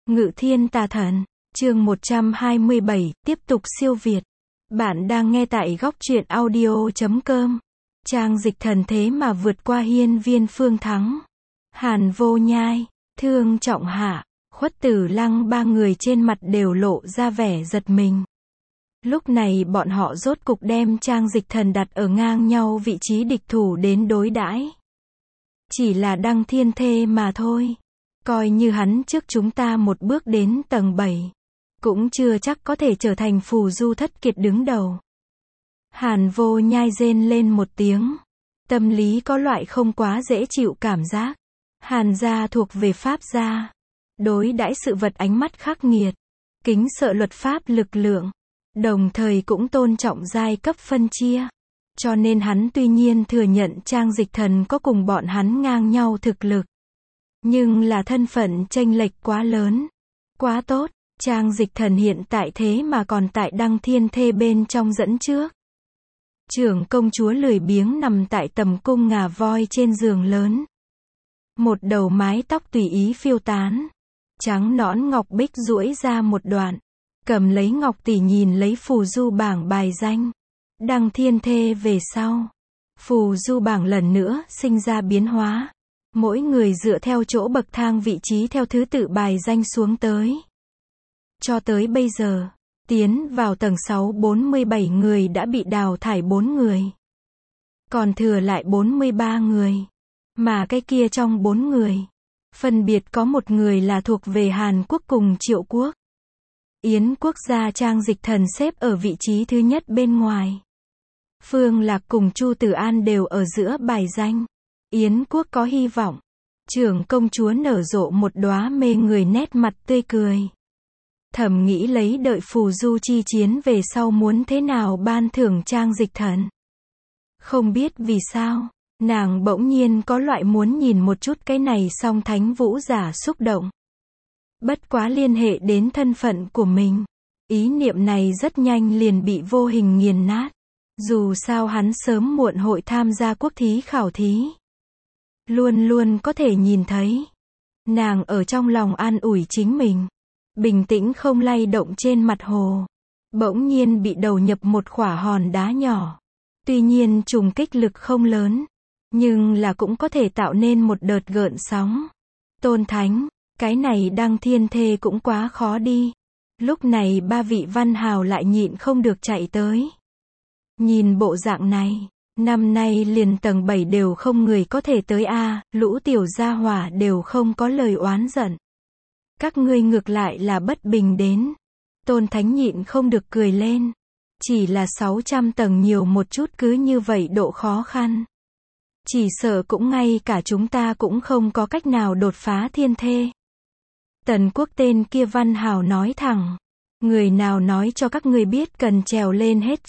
Ngự thiên tà thần, chương 127, tiếp tục siêu việt. Bạn đang nghe tại góc truyện audio.com. Trang dịch thần thế mà vượt qua hiên viên phương thắng. Hàn Vô Nhai, Thương Trọng Hạ, Khuất Tử Lăng, ba người trên mặt đều lộ ra vẻ giật mình. Lúc này bọn họ rốt cục đem Trang dịch thần đặt ở ngang nhau vị trí địch thủ đến đối đãi. Chỉ là đăng thiên thê mà thôi. Coi như hắn trước chúng ta một bước đến tầng 7. Cũng chưa chắc có thể trở thành phù du thất kiệt đứng đầu. Hàn Vô Nhai rên lên một tiếng. Tâm lý có loại không quá dễ chịu cảm giác. Hàn gia thuộc về pháp gia. Đối đãi sự vật ánh mắt khắc nghiệt. Kính sợ luật pháp lực lượng. Đồng thời cũng tôn trọng giai cấp phân chia. Cho nên hắn tuy nhiên thừa nhận Trang dịch thần có cùng bọn hắn ngang nhau thực lực. Nhưng là thân phận chênh lệch quá lớn. Quá tốt, Trang dịch thần hiện tại thế mà còn tại đăng thiên thê bên trong dẫn trước. Trưởng công chúa lười biếng nằm tại tầm cung ngà voi trên giường lớn. Một đầu mái tóc tùy ý phiêu tán. Trắng nõn ngọc bích duỗi ra một đoạn. Cầm lấy ngọc tỷ nhìn lấy phù du bảng bài danh. Đăng thiên thê về sau. Phù du bảng lần nữa sinh ra biến hóa. Mỗi người dựa theo chỗ bậc thang vị trí theo thứ tự bài danh xuống tới. Cho tới bây giờ, tiến vào tầng 6 47 người đã bị đào thải 4 người. Còn thừa lại 43 người. Mà cái kia trong 4 người, phân biệt có một người là thuộc về Hàn Quốc cùng Triệu Quốc. Yến Quốc gia Trang dịch thần xếp ở vị trí thứ nhất bên ngoài. Phương Lạc cùng Chu Tử An đều ở giữa bài danh. Yến Quốc có hy vọng. Trưởng công chúa nở rộ một đóa mê người nét mặt tươi cười. Thầm nghĩ lấy đợi phù du chi chiến về sau muốn thế nào ban thưởng Trang dịch thần. Không biết vì sao, nàng bỗng nhiên có loại muốn nhìn một chút cái này song thánh vũ giả xúc động. Bất quá liên hệ đến thân phận của mình. Ý niệm này rất nhanh liền bị vô hình nghiền nát. Dù sao hắn sớm muộn hội tham gia quốc thí khảo thí. Luôn luôn có thể nhìn thấy. Nàng ở trong lòng an ủi chính mình. Bình tĩnh không lay động trên mặt hồ. Bỗng nhiên bị đầu nhập một khỏa hòn đá nhỏ. Tuy nhiên trùng kích lực không lớn. Nhưng là cũng có thể tạo nên một đợt gợn sóng. Tôn Thánh, cái này đăng thiên thê cũng quá khó đi. Lúc này ba vị văn hào lại nhịn không được chạy tới. Nhìn bộ dạng này, năm nay liền tầng 7 đều không người có thể tới a, lũ tiểu gia hỏa đều không có lời oán giận. Các ngươi ngược lại là bất bình đến. Tôn Thánh nhịn không được cười lên. Chỉ là 600 tầng nhiều một chút cứ như vậy độ khó khăn. Chỉ sợ cũng ngay cả chúng ta cũng không có cách nào đột phá thiên thê. Tần Quốc tên kia văn hào nói thẳng. Người nào nói cho các ngươi biết cần trèo lên hết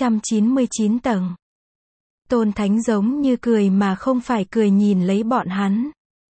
999 tầng. Tôn Thánh giống như cười mà không phải cười nhìn lấy bọn hắn.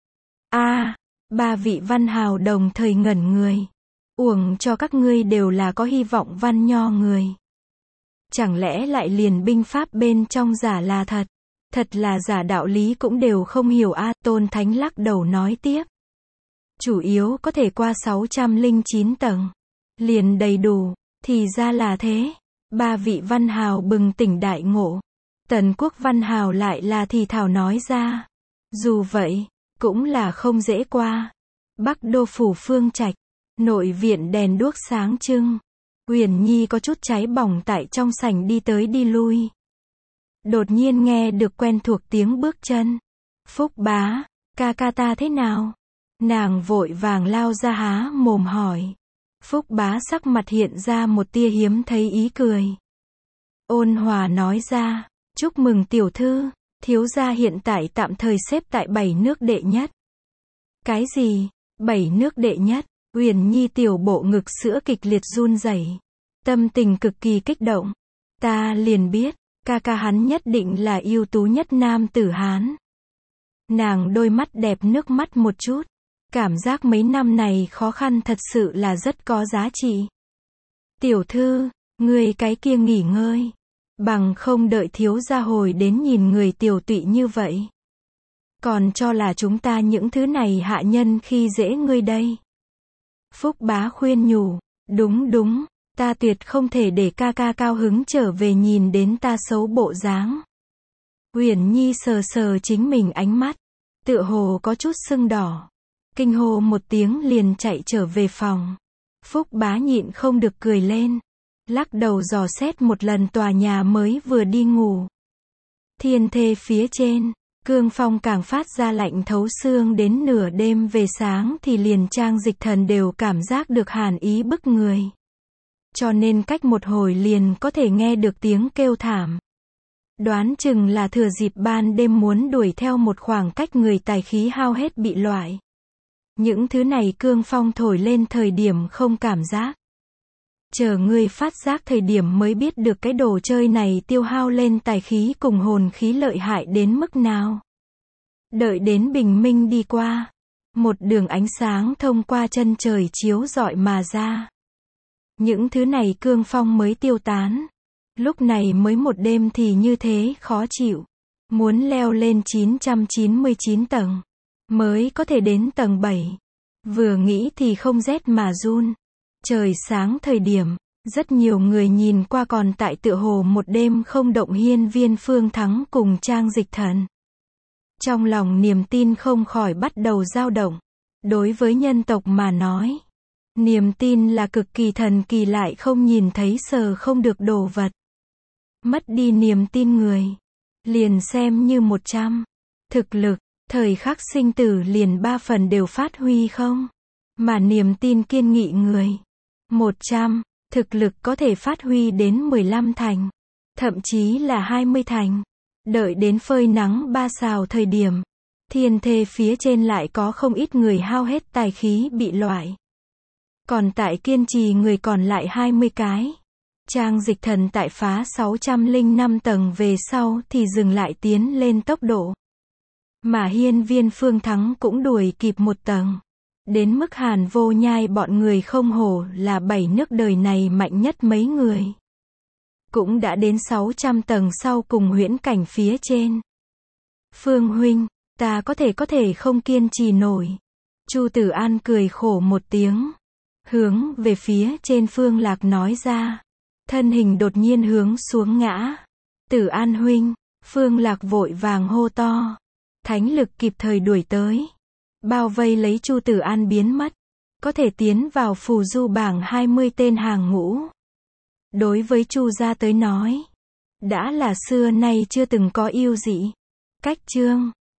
Ba vị văn hào đồng thời ngẩn người. Uổng cho các ngươi đều là có hy vọng văn nho người. Chẳng lẽ lại liền binh pháp bên trong giả là thật? Thật là giả đạo lý cũng đều không hiểu a. Tôn Thánh lắc đầu nói tiếp. Chủ yếu có thể qua 609 tầng. Liền đầy đủ, thì ra là thế. Ba vị văn hào bừng tỉnh đại ngộ. Tần Quốc văn hào lại là thì thào nói ra. Dù vậy, cũng là không dễ qua. Bắc đô phủ Phương Trạch, nội viện đèn đuốc sáng trưng. Huyền Nhi có chút cháy bỏng tại trong sảnh đi tới đi lui. Đột nhiên nghe được quen thuộc tiếng bước chân. Phúc bá, ca ca ta thế nào? Nàng vội vàng lao ra há mồm hỏi. Phúc bá sắc mặt hiện ra một tia hiếm thấy ý cười. Ôn hòa nói ra, chúc mừng tiểu thư, thiếu gia hiện tại tạm thời xếp tại 7 nước đệ nhất. Cái gì? 7 nước đệ nhất? Huyền Nhi tiểu bộ ngực sữa kịch liệt run rẩy, tâm tình cực kỳ kích động. Ta liền biết, ca ca hắn nhất định là ưu tú nhất nam tử Hán. Nàng đôi mắt đẹp nước mắt một chút. Cảm giác mấy năm này khó khăn thật sự là rất có giá trị. Tiểu thư, người cái kia nghỉ ngơi. Bằng không đợi thiếu gia hồi đến nhìn người tiểu tụy như vậy. Còn cho là chúng ta những thứ này hạ nhân khi dễ ngươi đây. Phúc Bá khuyên nhủ, đúng đúng, ta tuyệt không thể để ca ca cao hứng trở về nhìn đến ta xấu bộ dáng. Uyển Nhi sờ sờ chính mình ánh mắt, tựa hồ có chút sưng đỏ. Kinh hô một tiếng liền chạy trở về phòng. Phúc Bá nhịn không được cười lên, lắc đầu dò xét một lần tòa nhà mới vừa đi ngủ. Thiên thê phía trên, cương phong càng phát ra lạnh thấu xương, đến nửa đêm về sáng thì liền Trang Dịch Thần đều cảm giác được hàn ý bức người. Cho nên cách một hồi liền có thể nghe được tiếng kêu thảm. Đoán chừng là thừa dịp ban đêm muốn đuổi theo một khoảng cách người tài khí hao hết bị loại. Những thứ này cương phong thổi lên thời điểm không cảm giác. Chờ người phát giác thời điểm mới biết được cái đồ chơi này tiêu hao lên tài khí cùng hồn khí lợi hại đến mức nào. Đợi đến bình minh đi qua, một đường ánh sáng thông qua chân trời chiếu rọi mà ra. Những thứ này cương phong mới tiêu tán. Lúc này mới một đêm thì như thế khó chịu. Muốn leo lên 999 tầng, mới có thể đến tầng 7. Vừa nghĩ thì không rét mà run. Trời sáng thời điểm, rất nhiều người nhìn qua còn tại tựa hồ một đêm không động hiên viên Phương Thắng cùng Trang Dịch Thần. Trong lòng niềm tin không khỏi bắt đầu dao động. Đối với nhân tộc mà nói, niềm tin là cực kỳ thần kỳ lại không nhìn thấy sờ không được đồ vật. Mất đi niềm tin người, liền xem như 100. Thực lực, thời khắc sinh tử liền 3 phần đều phát huy không. Mà niềm tin kiên nghị người, 100, thực lực có thể phát huy đến 15 thành. Thậm chí là 20 thành. Đợi đến phơi nắng 3 sào thời điểm, thiên thê phía trên lại có không ít người hao hết tài khí bị loại. Còn tại kiên trì người còn lại 20 cái. Trang Dịch Thần tại phá 605 tầng về sau thì dừng lại tiến lên tốc độ. Mà hiên viên Phương Thắng cũng đuổi kịp một tầng. Đến mức Hàn Vô Nhai bọn người không hổ là 7 nước đời này mạnh nhất mấy người. Cũng đã đến 600 tầng sau cùng huyễn cảnh phía trên. Phương huynh, ta có thể không kiên trì nổi. Chu Tử An cười khổ một tiếng. Hướng về phía trên Phương Lạc nói ra. Thân hình đột nhiên hướng xuống ngã. Tử An huynh, Phương Lạc vội vàng hô to. Thánh lực kịp thời đuổi tới. Bao vây lấy Chu Tử An biến mất. Có thể tiến vào phù du bảng 20 tên hàng ngũ. Đối với Chu gia tới nói, đã là xưa nay chưa từng có yêu dị. Cách chương